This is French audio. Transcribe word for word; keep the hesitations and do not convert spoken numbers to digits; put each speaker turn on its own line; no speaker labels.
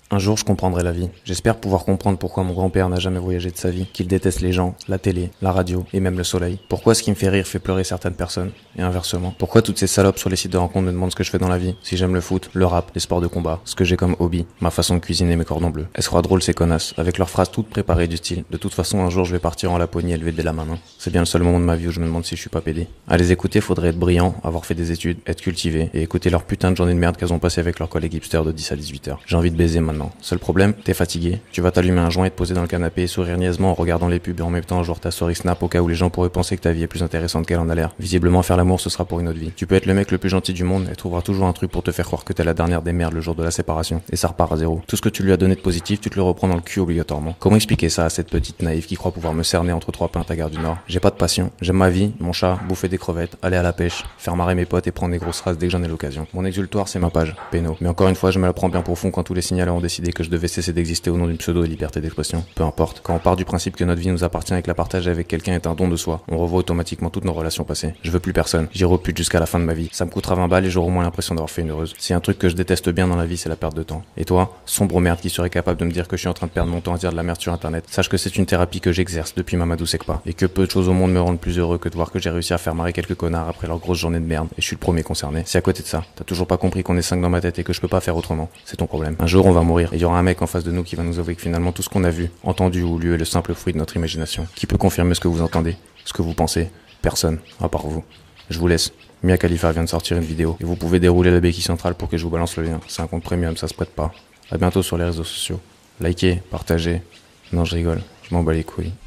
Un jour, je comprendrai la vie. J'espère pouvoir comprendre pourquoi mon grand-père n'a jamais voyagé de sa vie, qu'il déteste les gens, la télé, la radio et même le soleil. Pourquoi ce qui me fait rire fait pleurer certaines personnes, et inversement. Pourquoi toutes ces salopes sur les sites de rencontres me demandent ce que je fais dans la vie, si j'aime le foot, le rap, les sports de combat, ce que j'ai comme hobby, ma façon de cuisiner mes cordons bleus. Elles se croient drôles ces connasses, avec leurs phrases toutes préparées du style. De toute façon, un jour je vais partir en Laponie élevé dès la main. Hein. C'est bien le seul moment de ma vie où je me demande si je suis pas pédé. À les écouter, faudrait être brillant, avoir fait des études, être cultivé, et écouter leur putain de journée de merde qu'elles ont passé avec leurs collègues hipsters de dix à dix-huit heures. J'ai envie de baiser maintenant. Seul problème, t'es fatigué, tu vas t'allumer un joint et te poser dans le canapé et sourire niaisement en regardant les pubs et en même temps jour ta story Snap au cas où les gens pourraient penser que ta vie est plus intéressante qu'elle en a l'air. Visiblement faire l'amour ce sera pour une autre vie. Tu peux être le mec le plus gentil du monde et trouveras toujours un truc pour te faire croire que t'es la dernière des merdes le jour de la séparation. Et ça repart à zéro. Tout ce que tu lui as donné de positif, tu te le reprends dans le cul obligatoirement. Comment expliquer ça à cette petite naïve qui croit pouvoir me cerner entre trois plaintes à Gare du Nord? J'ai pas de passion. J'aime ma vie, mon chat, bouffer des crevettes, aller à la pêche, faire marrer mes potes et prendre des grosses races dès que j'en ai l'occasion. Mon exultoire c'est ma page, péno. Mais encore une fois je me la prends bien profond quand tous les signaleurs ont décidé que je devais cesser d'exister au nom d'une pseudo liberté d'expression. Peu importe. Quand on part du principe que notre vie nous appartient et que la partager avec quelqu'un est un don de soi, on revoit automatiquement toutes nos relations passées. Je veux plus personne. J'irai au pute jusqu'à la fin de ma vie. Ça me coûtera vingt balles et j'aurai au moins l'impression d'avoir fait une heureuse. Si un truc que je déteste bien dans la vie, c'est la perte de temps. Et toi, sombre merde qui serait capable de me dire que je suis en train de perdre mon temps à dire de la merde sur internet. Sache que c'est une thérapie que j'exerce depuis Mamadou Sekpa. Et que peu de choses au monde me rendent plus heureux que de voir que j'ai réussi à faire marrer quelques connards après leur grosse journée de merde. Et je suis le premier concerné. Si à côté de ça, t'as toujours pas compris qu'on est cinq dans ma tête et que je peux pas faire autrement, c'est ton problème. Un jour on va mourir et il y aura un mec en face de nous qui va nous avouer que finalement tout ce qu'on a vu, entendu ou lu est le simple fruit de notre imagination. Qui peut confirmer ce que vous entendez, ce que vous pensez? Personne, à part vous. Je vous laisse. Mia Khalifa vient de sortir une vidéo et vous pouvez dérouler la béquille centrale pour que je vous balance le lien. C'est un compte premium, ça se prête pas. À bientôt sur les réseaux sociaux. Likez, partagez. Non, je rigole. Je m'en bats les couilles.